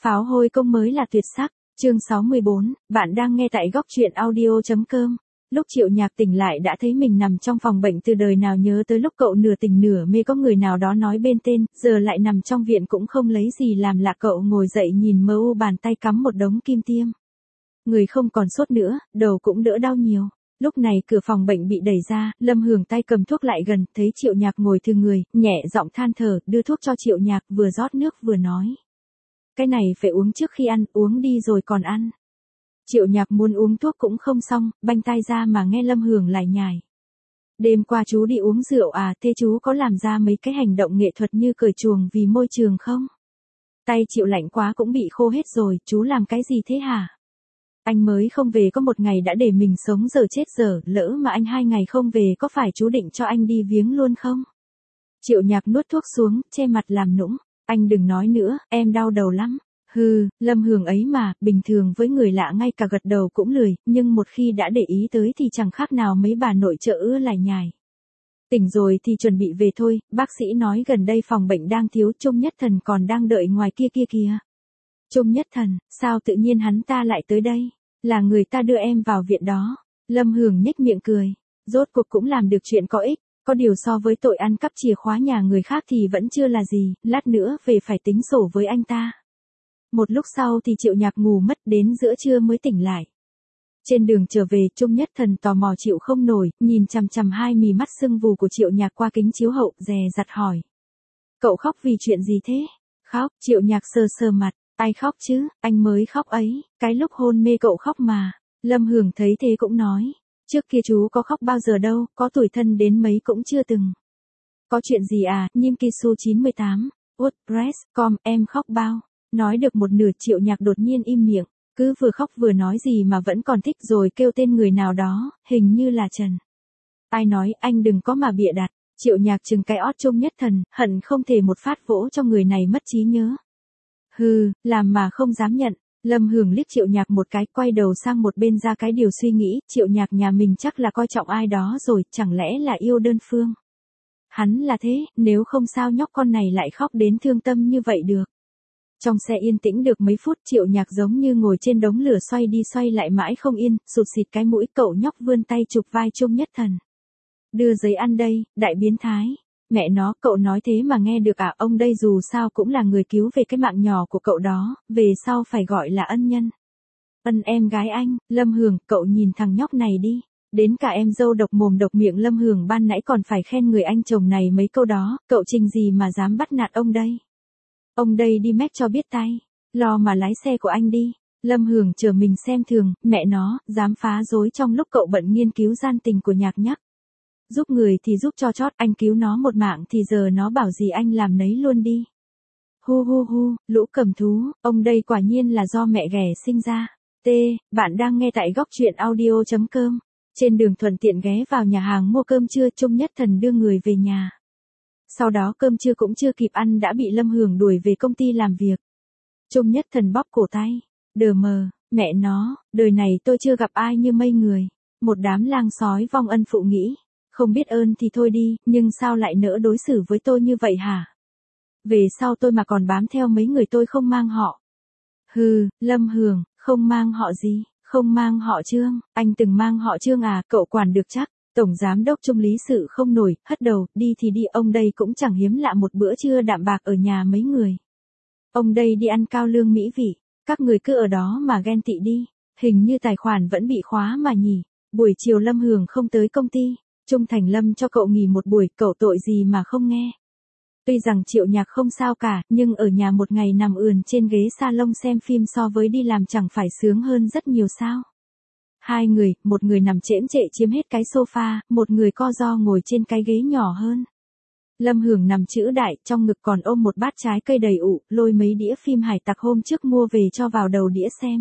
Pháo hôi công mới là tuyệt sắc. Chương 64, bạn đang nghe tại góc truyện audio.com. Lúc Triệu Nhạc tỉnh lại đã thấy mình nằm trong phòng bệnh, từ đời nào nhớ tới lúc cậu nửa tỉnh nửa mê có người nào đó nói bên tên, giờ lại nằm trong viện cũng không lấy gì làm lạ. Cậu ngồi dậy nhìn mơ u bàn tay cắm một đống kim tiêm. Người không còn sốt nữa, đầu cũng đỡ đau nhiều. Lúc này cửa phòng bệnh bị đẩy ra, Lâm Hường tay cầm thuốc lại gần, thấy Triệu Nhạc ngồi thừ người, nhẹ giọng than thở, đưa thuốc cho Triệu Nhạc, vừa rót nước vừa nói. Cái này phải uống trước khi ăn, uống đi rồi còn ăn. Triệu Nhạc muốn uống thuốc cũng không xong, banh tai ra mà nghe Lâm Hường lải nhải. Đêm qua chú đi uống rượu à, thế chú có làm ra mấy cái hành động nghệ thuật như cởi chuồng vì môi trường không? Tay Triệu lạnh quá cũng bị khô hết rồi, chú làm cái gì thế hả? Anh mới không về có một ngày đã để mình sống giờ chết giờ, lỡ mà anh 2 ngày không về có phải chú định cho anh đi viếng luôn không? Triệu Nhạc nuốt thuốc xuống, che mặt làm nũng. Anh đừng nói nữa, em đau đầu lắm. Hừ, Lâm Hường ấy mà, bình thường với người lạ ngay cả gật đầu cũng lười, nhưng một khi đã để ý tới thì chẳng khác nào mấy bà nội trợ ưa lải nhải. Tỉnh rồi thì chuẩn bị về thôi, bác sĩ nói gần đây phòng bệnh đang thiếu, Trung Nhất Thần còn đang đợi ngoài kia kìa. Trung Nhất Thần, sao tự nhiên hắn ta lại tới đây? Là người ta đưa em vào viện đó. Lâm Hường nhếch miệng cười. Rốt cuộc cũng làm được chuyện có ích. Có điều so với tội ăn cắp chìa khóa nhà người khác thì vẫn chưa là gì, lát nữa về phải tính sổ với anh ta. Một lúc sau thì Triệu Nhạc ngủ mất, đến giữa trưa mới tỉnh lại. Trên đường trở về, Trung Nhất Thần tò mò chịu không nổi, nhìn chằm chằm hai mí mắt sưng vù của Triệu Nhạc qua kính chiếu hậu, dè dặt hỏi. Cậu khóc vì chuyện gì thế? Khóc, Triệu Nhạc sờ sờ mặt. Ai khóc chứ, anh mới khóc ấy, cái lúc hôn mê cậu khóc mà. Lâm Hường thấy thế cũng nói. Trước kia chú có khóc bao giờ đâu, có tủi thân đến mấy cũng chưa từng. Có chuyện gì à, Nhim Kisu 98, WordPress.com, em khóc bao. Nói được một nửa Triệu Nhạc đột nhiên im miệng, cứ vừa khóc vừa nói gì mà vẫn còn thích rồi kêu tên người nào đó, hình như là Trần. Ai nói, anh đừng có mà bịa đặt. Triệu Nhạc chừng cái ót Trung Nhất Thần, hận không thể một phát vỗ cho người này mất trí nhớ. Hừ, làm mà không dám nhận. Lâm Hường liếc Triệu Nhạc một cái, quay đầu sang một bên ra cái điều suy nghĩ, Triệu Nhạc nhà mình chắc là coi trọng ai đó rồi, chẳng lẽ là yêu đơn phương. Hắn là thế, nếu không sao nhóc con này lại khóc đến thương tâm như vậy được. Trong xe yên tĩnh được mấy phút, Triệu Nhạc giống như ngồi trên đống lửa xoay đi xoay lại mãi không yên, sụt xịt cái mũi, cậu nhóc vươn tay chụp vai Trung Nhất Thần. Đưa giấy ăn đây, đại biến thái. Mẹ nó, cậu nói thế mà nghe được à, ông đây dù sao cũng là người cứu về cái mạng nhỏ của cậu đó, về sau phải gọi là ân nhân. Ân em gái anh, Lâm Hường, cậu nhìn thằng nhóc này đi. Đến cả em dâu độc mồm độc miệng Lâm Hường ban nãy còn phải khen người anh chồng này mấy câu đó, cậu trình gì mà dám bắt nạt ông đây. Ông đây đi mét cho biết tay, lo mà lái xe của anh đi. Lâm Hường chờ mình xem thường, mẹ nó, dám phá rối trong lúc cậu bận nghiên cứu gian tình của Nhạc nhắc. Giúp người thì giúp cho chót, anh cứu nó một mạng thì giờ nó bảo gì anh làm nấy luôn đi. Hu hu hu, lũ cầm thú, ông đây quả nhiên là do mẹ ghẻ sinh ra. T, bạn đang nghe tại góc truyện audio.com. Trên đường thuận tiện ghé vào nhà hàng mua cơm trưa, Trung Nhất Thần đưa người về nhà. Sau đó cơm trưa cũng chưa kịp ăn đã bị Lâm Hường đuổi về công ty làm việc. Trung Nhất Thần bóp cổ tay. Đờ mờ, mẹ nó, đời này tôi chưa gặp ai như mây người. Một đám lang sói vong ân phụ nghĩ. Không biết ơn thì thôi đi, nhưng sao lại nỡ đối xử với tôi như vậy hả? Về sau tôi mà còn bám theo mấy người tôi không mang họ. Hừ, Lâm Hường, không mang họ gì, không mang họ Trương, anh từng mang họ Trương à, cậu quản được chắc. Tổng giám đốc Trung lý sự không nổi, hất đầu, đi thì đi, ông đây cũng chẳng hiếm lạ một bữa trưa đạm bạc ở nhà mấy người. Ông đây đi ăn cao lương mỹ vị, các người cứ ở đó mà ghen tị đi, hình như tài khoản vẫn bị khóa mà nhỉ. Buổi chiều Lâm Hường không tới công ty. Trung Thành Lâm cho cậu nghỉ một buổi, cậu tội gì mà không nghe. Tuy rằng Triệu Nhạc không sao cả, nhưng ở nhà một ngày nằm ườn trên ghế salon xem phim so với đi làm chẳng phải sướng hơn rất nhiều sao. Hai người, một người nằm chễm chệ chiếm hết cái sofa, một người co ro ngồi trên cái ghế nhỏ hơn. Lâm Hường nằm chữ đại, trong ngực còn ôm một bát trái cây đầy ụ, lôi mấy đĩa phim hải tặc hôm trước mua về cho vào đầu đĩa xem.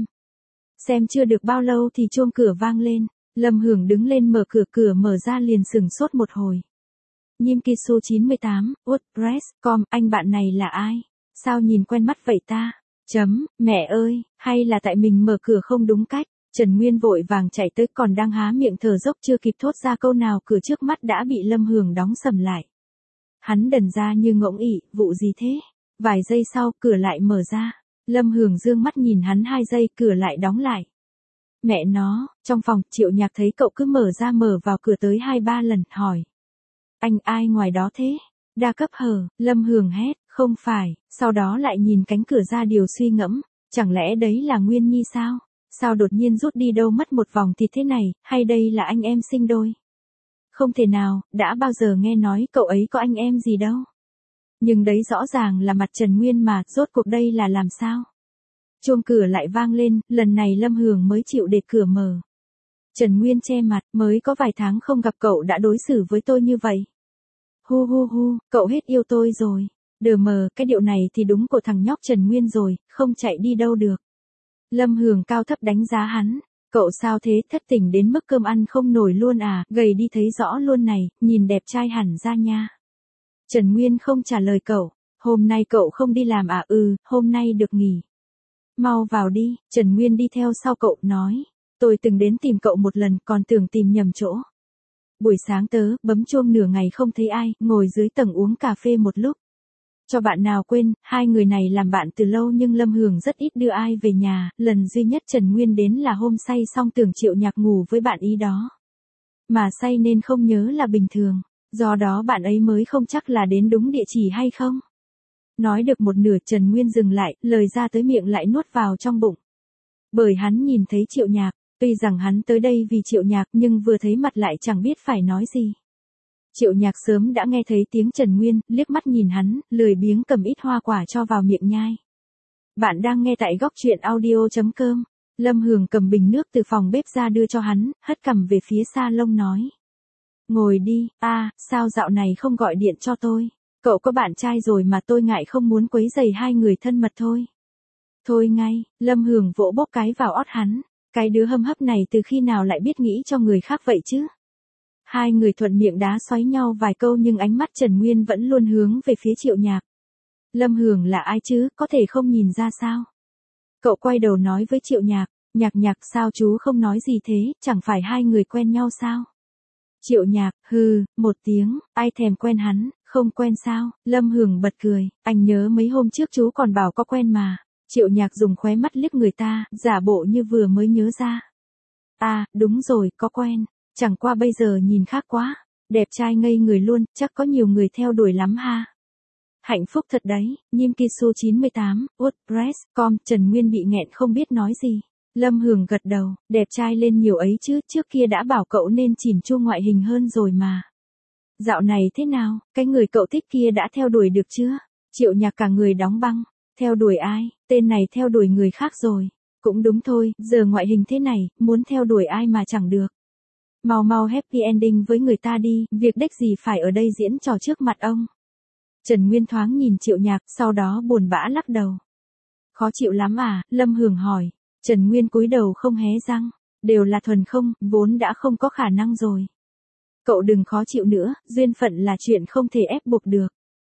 Xem chưa được bao lâu thì chuông cửa vang lên. Lâm Hường đứng lên mở cửa mở ra liền sửng sốt một hồi. Nhim Kisu 98, WordPress.com, anh bạn này là ai? Sao nhìn quen mắt vậy ta? Mẹ ơi, hay là tại mình mở cửa không đúng cách? Trần Nguyên vội vàng chạy tới, còn đang há miệng thở dốc chưa kịp thốt ra câu nào, cửa trước mắt đã bị Lâm Hường đóng sầm lại. Hắn đần ra như ngỗng ỉ, vụ gì thế? Vài giây sau, cửa lại mở ra. Lâm Hường dương mắt nhìn hắn 2 giây, cửa lại đóng lại. Mẹ nó, trong phòng, Triệu Nhạc thấy cậu cứ mở ra mở vào cửa tới 2-3 lần, hỏi. Anh ai ngoài đó thế? Đa cấp hở, Lâm Hường hét, không phải, sau đó lại nhìn cánh cửa ra điều suy ngẫm, chẳng lẽ đấy là Nguyên Nhi sao? Sao đột nhiên rút đi đâu mất một vòng thì thế này, hay đây là anh em sinh đôi? Không thể nào, đã bao giờ nghe nói cậu ấy có anh em gì đâu. Nhưng đấy rõ ràng là mặt Trần Nguyên mà, rốt cuộc đây là làm sao? Chuông cửa lại vang lên, lần này Lâm Hường mới chịu để cửa mở. Trần Nguyên che mặt, mới có vài tháng không gặp cậu đã đối xử với tôi như vậy. Hu hu hu, cậu hết yêu tôi rồi. Đờ mờ, cái điệu này thì đúng của thằng nhóc Trần Nguyên rồi, không chạy đi đâu được. Lâm Hường cao thấp đánh giá hắn. Cậu sao thế, thất tình đến mức cơm ăn không nổi luôn à, gầy đi thấy rõ luôn này, nhìn đẹp trai hẳn ra nha. Trần Nguyên không trả lời cậu. Hôm nay cậu không đi làm à? Hôm nay được nghỉ. Mau vào đi, Trần Nguyên đi theo sau cậu, nói. Tôi từng đến tìm cậu một lần, còn tưởng tìm nhầm chỗ. Buổi sáng tớ, bấm chuông nửa ngày không thấy ai, ngồi dưới tầng uống cà phê một lúc. Cho bạn nào quên, 2 người này làm bạn từ lâu nhưng Lâm Hường rất ít đưa ai về nhà, lần duy nhất Trần Nguyên đến là hôm say xong tưởng Triệu Nhạc ngủ với bạn ý đó. Mà say nên không nhớ là bình thường, do đó bạn ấy mới không chắc là đến đúng địa chỉ hay không. Nói được một nửa Trần Nguyên dừng lại, lời ra tới miệng lại nuốt vào trong bụng. Bởi hắn nhìn thấy Triệu Nhạc, tuy rằng hắn tới đây vì Triệu Nhạc nhưng vừa thấy mặt lại chẳng biết phải nói gì. Triệu Nhạc sớm đã nghe thấy tiếng Trần Nguyên, liếc mắt nhìn hắn, lười biếng cầm ít hoa quả cho vào miệng nhai. Bạn đang nghe tại góc truyện audio.com. Lâm Hường cầm bình nước từ phòng bếp ra đưa cho hắn, hất cằm về phía salon nói. Ngồi đi, sao dạo này không gọi điện cho tôi? Cậu có bạn trai rồi mà tôi ngại không muốn quấy rầy 2 người thân mật thôi. Thôi ngay, Lâm Hường vỗ bóp cái vào ót hắn. Cái đứa hâm hấp này từ khi nào lại biết nghĩ cho người khác vậy chứ? 2 người thuận miệng đá xoáy nhau vài câu nhưng ánh mắt Trần Nguyên vẫn luôn hướng về phía Triệu Nhạc. Lâm Hường là ai chứ, có thể không nhìn ra sao? Cậu quay đầu nói với Triệu Nhạc, Nhạc sao chú không nói gì thế, chẳng phải 2 người quen nhau sao? Triệu Nhạc, một tiếng, ai thèm quen hắn, không quen sao? Lâm Hường bật cười, anh nhớ mấy hôm trước chú còn bảo có quen mà. Triệu Nhạc dùng khóe mắt liếc người ta, giả bộ như vừa mới nhớ ra. Đúng rồi, có quen. Chẳng qua bây giờ nhìn khác quá. Đẹp trai ngây người luôn, chắc có nhiều người theo đuổi lắm ha. Hạnh phúc thật đấy, Nhim Kisu 98, WordPress.com, Trần Nguyên bị nghẹn không biết nói gì. Lâm Hường gật đầu, đẹp trai lên nhiều ấy chứ, trước kia đã bảo cậu nên chỉn chu ngoại hình hơn rồi mà. Dạo này thế nào, cái người cậu thích kia đã theo đuổi được chưa? Triệu Nhạc cả người đóng băng. Theo đuổi ai? Tên này theo đuổi người khác rồi. Cũng đúng thôi, giờ ngoại hình thế này, muốn theo đuổi ai mà chẳng được. Mau happy ending với người ta đi, việc đếch gì phải ở đây diễn trò trước mặt ông. Trần Nguyên thoáng nhìn Triệu Nhạc, sau đó buồn bã lắc đầu. Khó chịu lắm à? Lâm Hường hỏi. Trần Nguyên cúi đầu không hé răng. Đều là thuần không, vốn đã không có khả năng rồi. Cậu đừng khó chịu nữa, duyên phận là chuyện không thể ép buộc được.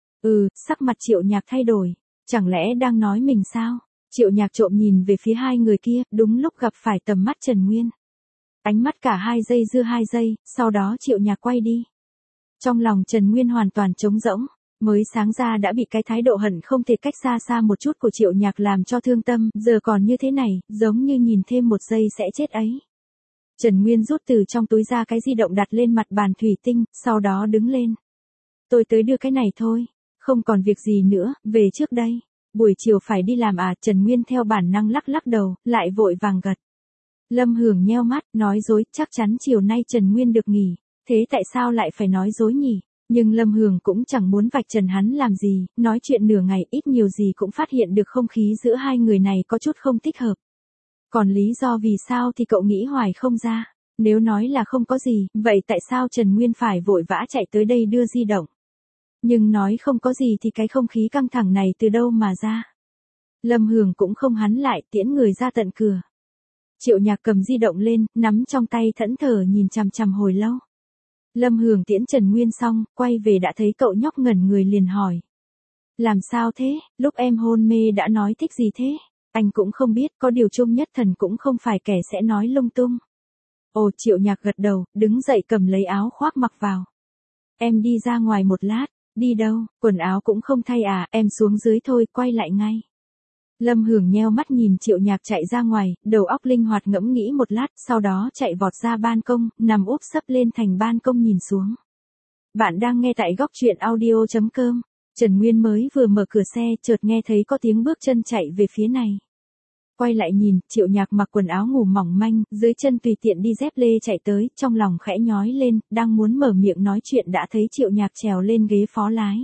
Sắc mặt Triệu Nhạc thay đổi. Chẳng lẽ đang nói mình sao? Triệu Nhạc trộm nhìn về phía 2 người kia, đúng lúc gặp phải tầm mắt Trần Nguyên. Ánh mắt cả 2 giây, sau đó Triệu Nhạc quay đi. Trong lòng Trần Nguyên hoàn toàn trống rỗng, mới sáng ra đã bị cái thái độ hận không thể cách xa một chút của Triệu Nhạc làm cho thương tâm, giờ còn như thế này, giống như nhìn thêm 1 giây sẽ chết ấy. Trần Nguyên rút từ trong túi ra cái di động đặt lên mặt bàn thủy tinh, sau đó đứng lên. Tôi tới đưa cái này thôi, không còn việc gì nữa, về trước đây. Buổi chiều phải đi làm à? Trần Nguyên theo bản năng lắc đầu, lại vội vàng gật. Lâm Hường nheo mắt, nói dối, chắc chắn chiều nay Trần Nguyên được nghỉ, thế tại sao lại phải nói dối nhỉ? Nhưng Lâm Hường cũng chẳng muốn vạch trần hắn làm gì, nói chuyện nửa ngày ít nhiều gì cũng phát hiện được không khí giữa 2 người này có chút không thích hợp. Còn lý do vì sao thì cậu nghĩ hoài không ra, nếu nói là không có gì, vậy tại sao Trần Nguyên phải vội vã chạy tới đây đưa di động? Nhưng nói không có gì thì cái không khí căng thẳng này từ đâu mà ra? Lâm Hường cũng không hắn lại, tiễn người ra tận cửa. Triệu Nhạc cầm di động lên, nắm trong tay thẫn thờ nhìn chằm chằm hồi lâu. Lâm Hường tiễn Trần Nguyên xong, quay về đã thấy cậu nhóc ngẩn người liền hỏi. Làm sao thế, lúc em hôn mê đã nói thích gì thế? Anh cũng không biết, có điều Trung Nhất Thần cũng không phải kẻ sẽ nói lung tung. Ồ, Triệu Nhạc gật đầu, đứng dậy cầm lấy áo khoác mặc vào. Em đi ra ngoài một lát. Đi đâu, quần áo cũng không thay à, em xuống dưới thôi, quay lại ngay. Lâm Hưởng nheo mắt nhìn Triệu Nhạc chạy ra ngoài, đầu óc linh hoạt ngẫm nghĩ một lát, sau đó chạy vọt ra ban công, nằm úp sấp lên thành ban công nhìn xuống. Bạn đang nghe tại góc truyện audio.com. Trần Nguyên mới vừa mở cửa xe, chợt nghe thấy có tiếng bước chân chạy về phía này. Quay lại nhìn, Triệu Nhạc mặc quần áo ngủ mỏng manh, dưới chân tùy tiện đi dép lê chạy tới, trong lòng khẽ nhói lên, đang muốn mở miệng nói chuyện đã thấy Triệu Nhạc trèo lên ghế phó lái.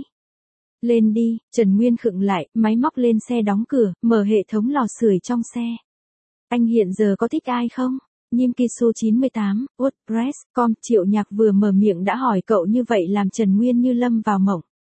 Lên đi, Trần Nguyên khựng lại, máy móc lên xe đóng cửa, mở hệ thống lò sưởi trong xe. Anh hiện giờ có thích ai không? Nhim Kisu 98, WordPress.com. Triệu Nhạc vừa mở miệng đã hỏi cậu như vậy làm Trần Nguyên như lâm vào mộng.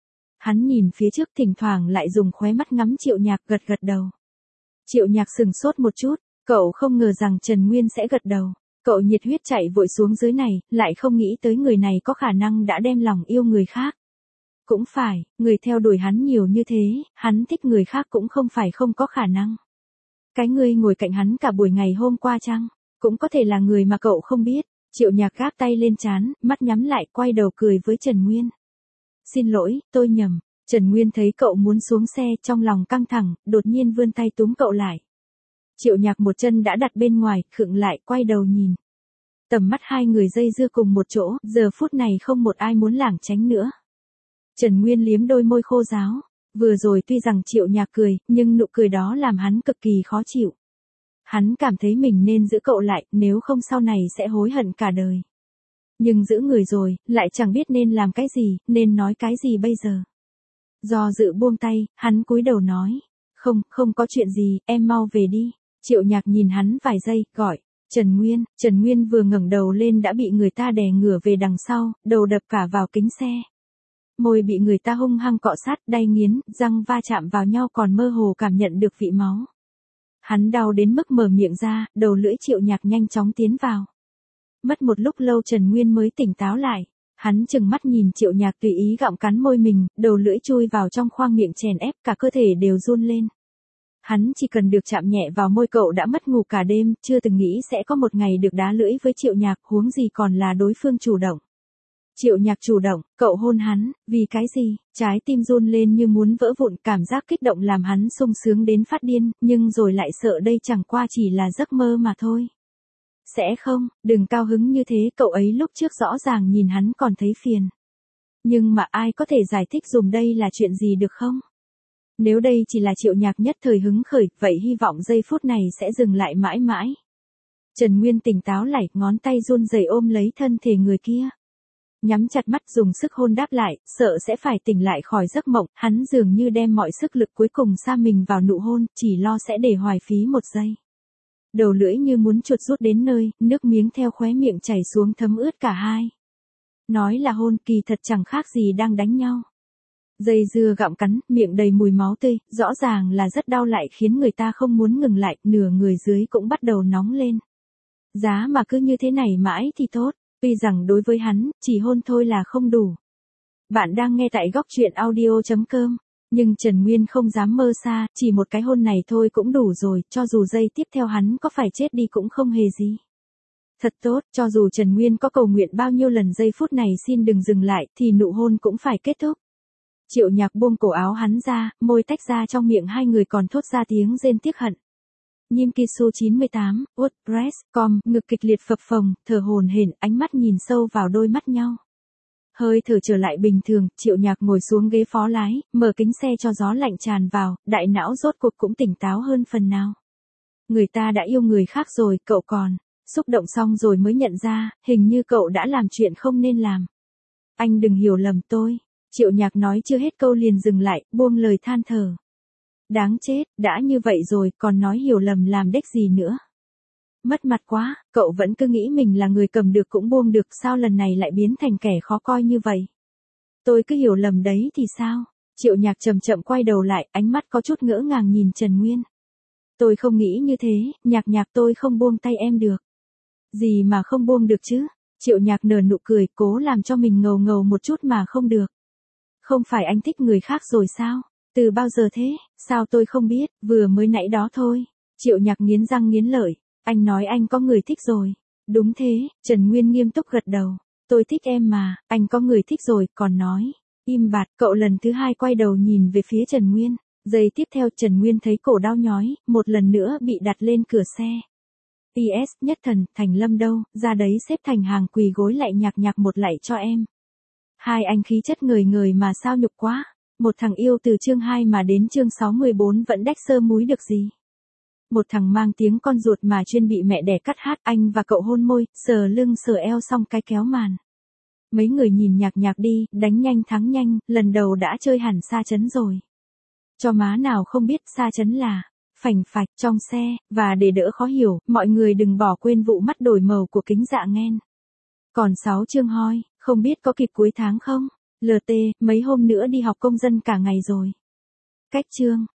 Hắn nhìn phía trước thỉnh thoảng lại dùng khóe mắt ngắm Triệu Nhạc gật gật đầu. Triệu Nhạc sừng sốt một chút, cậu không ngờ rằng Trần Nguyên sẽ gật đầu. Cậu nhiệt huyết chạy vội xuống dưới này, lại không nghĩ tới người này có khả năng đã đem lòng yêu người khác. Cũng phải, người theo đuổi hắn nhiều như thế, hắn thích người khác cũng không phải không có khả năng. Cái người ngồi cạnh hắn cả buổi ngày hôm qua chăng? Cũng có thể là người mà cậu không biết. Triệu Nhạc gác tay lên trán, mắt nhắm lại, quay đầu cười với Trần Nguyên. Xin lỗi, tôi nhầm. Trần Nguyên thấy cậu muốn xuống xe, trong lòng căng thẳng, đột nhiên vươn tay túm cậu lại. Triệu Nhạc một chân đã đặt bên ngoài, khựng lại, quay đầu nhìn. Tầm mắt hai người dây dưa cùng một chỗ, giờ phút này không một ai muốn lảng tránh nữa. Trần Nguyên liếm đôi môi khô ráo. Vừa rồi tuy rằng Triệu Nhạc cười, nhưng nụ cười đó làm hắn cực kỳ khó chịu. Hắn cảm thấy mình nên giữ cậu lại, nếu không sau này sẽ hối hận cả đời. Nhưng giữ người rồi, lại chẳng biết nên làm cái gì, nên nói cái gì bây giờ. Do dự buông tay, hắn cúi đầu nói. Không có chuyện gì, em mau về đi. Triệu Nhạc nhìn hắn vài giây, gọi. Trần Nguyên vừa ngẩng đầu lên đã bị người ta đè ngửa về đằng sau, đầu đập cả vào kính xe. Môi bị người ta hung hăng cọ sát, đay nghiến, răng va chạm vào nhau còn mơ hồ cảm nhận được vị máu. Hắn đau đến mức mở miệng ra, đầu lưỡi Triệu Nhạc nhanh chóng tiến vào. Mất một lúc lâu Trần Nguyên mới tỉnh táo lại. Hắn chừng mắt nhìn Triệu Nhạc tùy ý gặm cắn môi mình, đầu lưỡi chui vào trong khoang miệng chèn ép, cả cơ thể đều run lên. Hắn chỉ cần được chạm nhẹ vào môi cậu đã mất ngủ cả đêm, chưa từng nghĩ sẽ có một ngày được đá lưỡi với Triệu Nhạc, huống gì còn là đối phương chủ động. Triệu Nhạc chủ động, cậu hôn hắn, vì cái gì? Trái tim run lên như muốn vỡ vụn, cảm giác kích động làm hắn sung sướng đến phát điên, nhưng rồi lại sợ đây chẳng qua chỉ là giấc mơ mà thôi. Sẽ không, đừng cao hứng như thế, cậu ấy lúc trước rõ ràng nhìn hắn còn thấy phiền. Nhưng mà ai có thể giải thích dùm đây là chuyện gì được không? Nếu đây chỉ là Triệu Nhạc nhất thời hứng khởi, vậy hy vọng giây phút này sẽ dừng lại mãi mãi. Trần Nguyên tỉnh táo lại, ngón tay run rẩy ôm lấy thân thể người kia. Nhắm chặt mắt dùng sức hôn đáp lại, sợ sẽ phải tỉnh lại khỏi giấc mộng, hắn dường như đem mọi sức lực cuối cùng sa mình vào nụ hôn, chỉ lo sẽ để hoài phí một giây. Đầu lưỡi như muốn chuột rút đến nơi, nước miếng theo khóe miệng chảy xuống thấm ướt cả hai. Nói là hôn, kỳ thật chẳng khác gì đang đánh nhau. Dây dưa gặm cắn, miệng đầy mùi máu tươi, rõ ràng là rất đau lại khiến người ta không muốn ngừng lại, nửa người dưới cũng bắt đầu nóng lên. Giá mà cứ như thế này mãi thì tốt, tuy rằng đối với hắn, chỉ hôn thôi là không đủ. Bạn đang nghe tại góc truyện audio.com. Nhưng Trần Nguyên không dám mơ xa, chỉ một cái hôn này thôi cũng đủ rồi, cho dù giây tiếp theo hắn có phải chết đi cũng không hề gì. Thật tốt, cho dù Trần Nguyên có cầu nguyện bao nhiêu lần giây phút này xin đừng dừng lại, thì nụ hôn cũng phải kết thúc. Triệu Nhạc buông cổ áo hắn ra, môi tách ra trong miệng hai người còn thốt ra tiếng rên tiếc hận. Nhim Kisu 98, WordPress.com, ngực kịch liệt phập phồng, thở hổn hển, ánh mắt nhìn sâu vào đôi mắt nhau. Hơi thở trở lại bình thường, Triệu Nhạc ngồi xuống ghế phó lái, mở kính xe cho gió lạnh tràn vào, đại não rốt cuộc cũng tỉnh táo hơn phần nào. Người ta đã yêu người khác rồi, cậu còn. Xúc động xong rồi mới nhận ra, hình như cậu đã làm chuyện không nên làm. Anh đừng hiểu lầm tôi. Triệu Nhạc nói chưa hết câu liền dừng lại, buông lời than thở. Đáng chết, đã như vậy rồi, còn nói hiểu lầm làm đếch gì nữa. Mất mặt quá, cậu vẫn cứ nghĩ mình là người cầm được cũng buông được, sao lần này lại biến thành kẻ khó coi như vậy. Tôi cứ hiểu lầm đấy thì sao? Triệu Nhạc chậm chậm quay đầu lại, ánh mắt có chút ngỡ ngàng nhìn Trần Nguyên. Tôi không nghĩ như thế, Nhạc tôi không buông tay em được. Gì mà không buông được chứ? Triệu Nhạc nở nụ cười, cố làm cho mình ngầu ngầu một chút mà không được. Không phải anh thích người khác rồi sao? Từ bao giờ thế? Sao tôi không biết, vừa mới nãy đó thôi. Triệu Nhạc nghiến răng nghiến lợi. Anh nói anh có người thích rồi. Đúng thế, Trần Nguyên nghiêm túc gật đầu. Tôi thích em mà, anh có người thích rồi, còn nói. Im bặt, cậu lần thứ hai quay đầu nhìn về phía Trần Nguyên. Giây tiếp theo Trần Nguyên thấy cổ đau nhói, một lần nữa bị đặt lên cửa xe. PS, Nhất Thần, Thành Lâm đâu, ra đấy xếp thành hàng quỳ gối lại nhạc nhạc một lạy cho em. Hai anh khí chất người người mà sao nhục quá. Một thằng yêu từ chương 2 mà đến chương 64 vẫn đách sơ múi được gì. Một thằng mang tiếng con ruột mà chuyên bị mẹ đẻ cắt hát, anh và cậu hôn môi, sờ lưng sờ eo xong cái kéo màn. Mấy người nhìn nhạc nhạc đi, đánh nhanh thắng nhanh, lần đầu đã chơi hẳn xa chấn rồi. Cho má nào không biết xa chấn là phành phạch trong xe, và để đỡ khó hiểu, mọi người đừng bỏ quên vụ mắt đổi màu của kính dạ nghen. Còn 6 chương hoi, không biết có kịp cuối tháng không? LT, mấy hôm nữa đi học công dân cả ngày rồi. Cách chương.